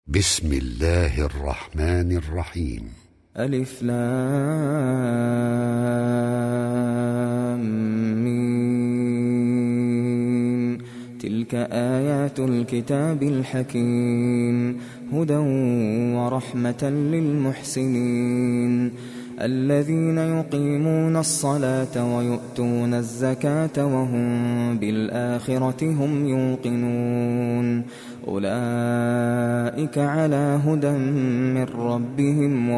بسم الله الرحمن الرحيم. ألف لام ميم. تلك آيات الكتاب الحكيم، هدى ورحمة للمحسنين الذين يقيمون الصلاة ويؤتون الزكاة وهم بالآخرة هم يوقنون. أولئك على هدى من ربهم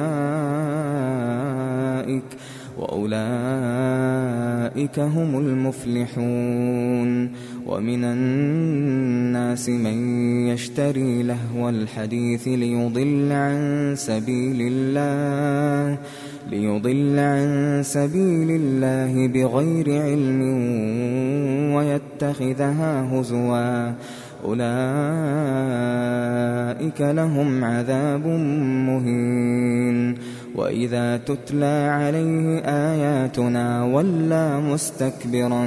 وأولئك هم المفلحون. ومن الناس من يشتري لهو الحديث ليضل عن سبيل الله بغير علم ويتخذها هزوا، أولئك لهم عذاب مهين. وإذا تتلى عليه آياتنا ولى مستكبرا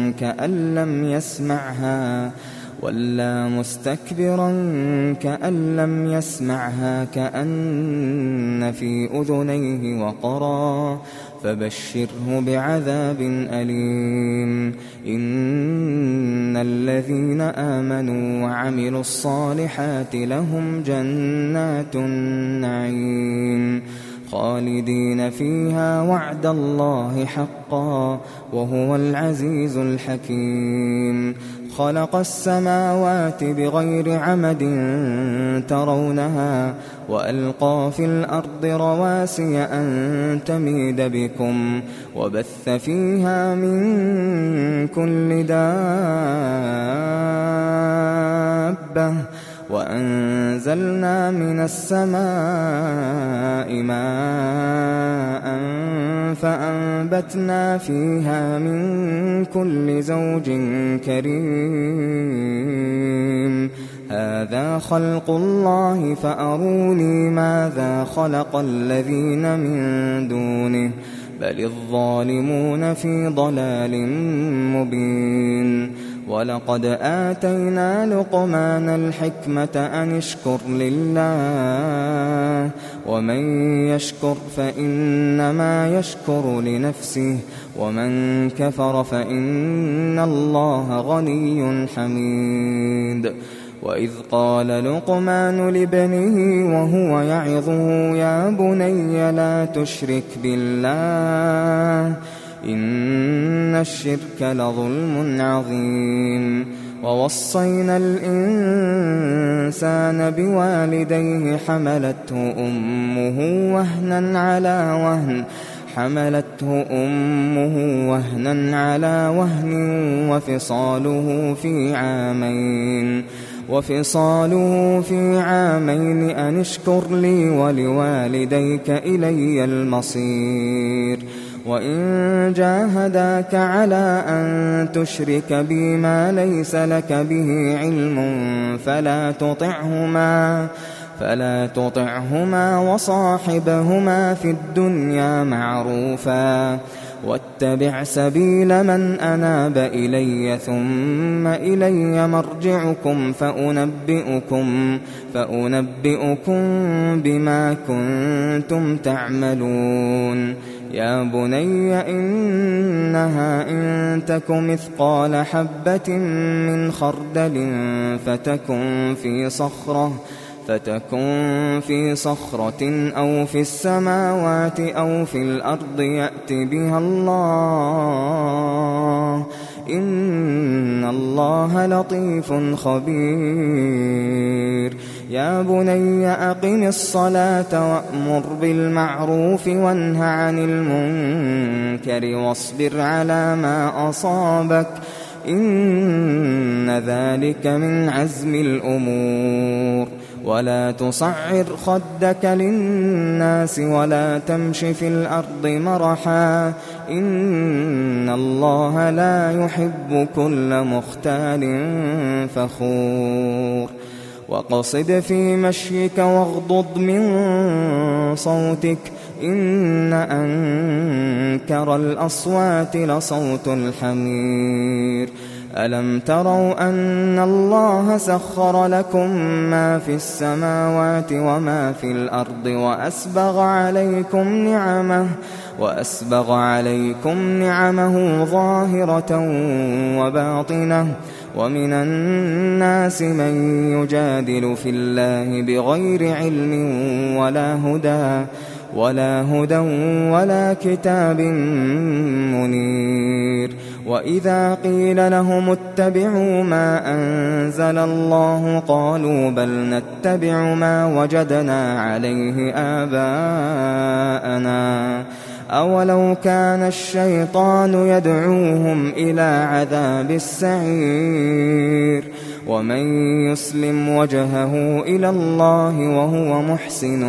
كأن لم يسمعها كأن في أذنيه وقرا، فبشره بعذاب أليم. إن الذين آمنوا وعملوا الصالحات لهم جنات النعيم خالدين فيها وعد الله حقا وهو العزيز الحكيم. خلق السماوات بغير عمد ترونها وألقى في الأرض رواسي أن تميد بكم وبث فيها من كل دابة وأنزلنا من السماء ماء فأنبتنا فيها من كل زوج كريم. هذا خلق الله فأروني ماذا خلق الذين من دونه بل الظالمون في ضلال مبين. ولقد آتينا لقمان الحكمة أن اشكر لله ومن يشكر فإنما يشكر لنفسه ومن كفر فإن الله غني حميد. وإذ قال لقمان لابنه وهو يعظه يا بني لا تشرك بالله إن الشرك لظلم عظيم. ووصينا الإنسان بوالديه حملته أمه وهنا على وهن وفصاله في عامين أن اشكر لي ولوالديك إلي المصير. وإن جاهداك على أن تشرك بي ما ليس لك به علم فلا تطعهما وصاحبهما في الدنيا معروفا واتبع سبيل من أناب إلي ثم إلي مرجعكم فأنبئكم بما كنتم تعملون. يا بني إنها إن تك مثقال حبة من خردل فتكن في صخرة أو في السماوات أو في الأرض يأت بها الله إن الله لطيف خبير. يا بني أقم الصلاة وأمر بالمعروف وانه عن المنكر واصبر على ما أصابك إن ذلك من عزم الأمور. ولا تصعر خدك للناس ولا تمش في الأرض مرحا إن الله لا يحب كل مختال فخور. وقصد في مشيك واغضض من صوتك إن أنكر الأصوات لصوت الحمير. ألم تروا أن الله سخر لكم ما في السماوات وما في الأرض وأسبغ عليكم نعمه ظاهرة وباطنة ومن الناس من يجادل في الله بغير علم ولا هدى ولا كتاب منير وإذا قيل لهم اتبعوا ما أنزل الله قالوا بل نتبع ما وجدنا عليه آباءنا أولو كان الشيطان يدعوهم إلى عذاب السعير ومن يسلم وجهه إلى الله وهو محسن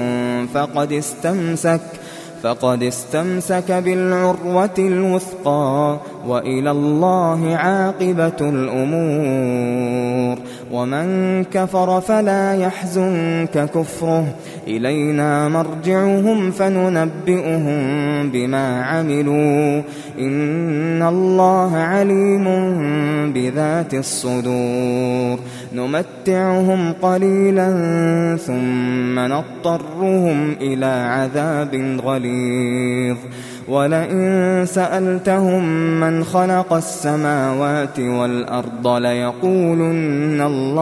فقد استمسك بالعروة الوثقى وإلى الله عاقبة الأمور ومن كفر فلا يحزنك كفره إلينا مرجعهم فننبئهم بما عملوا إن الله عليم بذات الصدور نمتعهم قليلا ثم نضطرهم إلى عذاب غليظ ولئن سألتهم من خلق السماوات والأرض ليقولن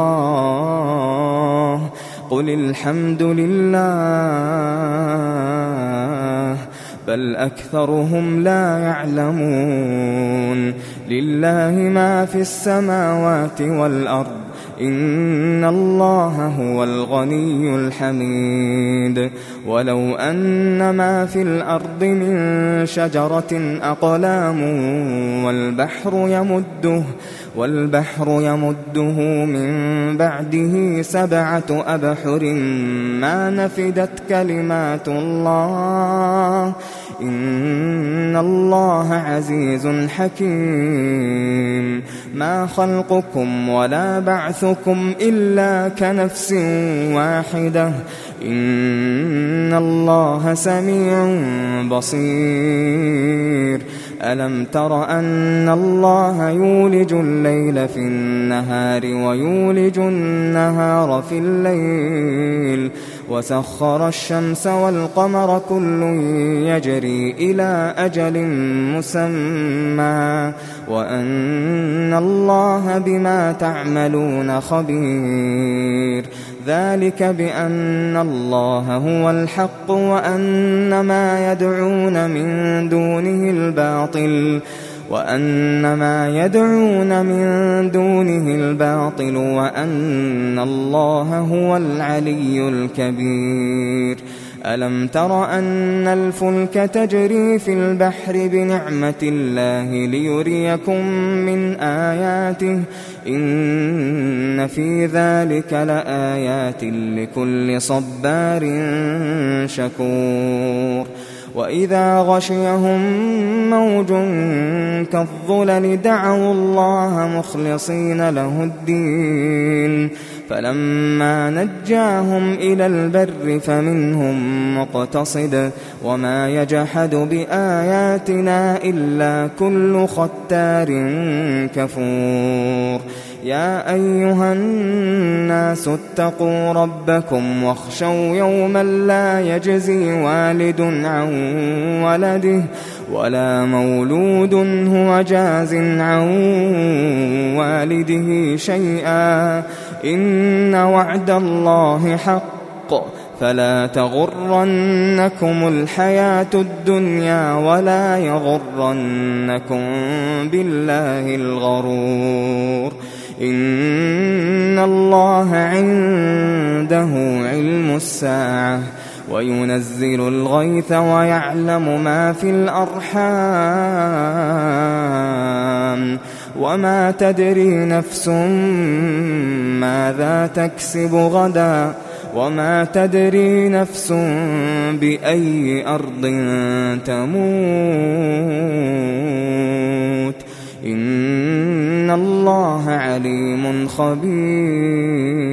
الله قل الحمد لله بل أكثرهم لا يعلمون لله ما في السماوات والأرض إن الله هو الغني الحميد ولو أن ما في الأرض من شجرة أقلام والبحر يمده من بعده 7 أبحر ما نفدت كلمات الله إن الله عزيز حكيم ما خلقكم ولا بعثكم إلا كنفس واحدة إن الله سميع بصير ألم تر أن الله يولج الليل في النهار ويولج النهار في الليل وسخر الشمس والقمر كل يجري إلى أجل مسمى وأن الله بما تعملون خبير ذلك بأن الله هو الحق وأن ما يدعون من دونه الباطل وأن الله هو العلي الكبير ألم تر أن الفلك تجري في البحر بنعمة الله ليريكم من آياته إن في ذلك لآيات لكل صبار شكور وإذا غشيهم موج كالظلل دعوا الله مخلصين له الدين فلما نجاهم إلى البر فمنهم مقتصد وما يجحد بآياتنا إلا كل ختار كفور يا أيها الناس اتقوا ربكم واخشوا يوما لا يجزي والد عن ولده ولا مولود هو جاز عن والده شيئا إن وعد الله حق فلا تغرنكم الحياة الدنيا ولا يغرنكم بالله الغرور إن الله عنده علم الساعة وينزل الغيث ويعلم ما في الأرحام وما تدري نفس ماذا تكسب غدا وما تدري نفس بأي أرض تموت إن الله عليم خبير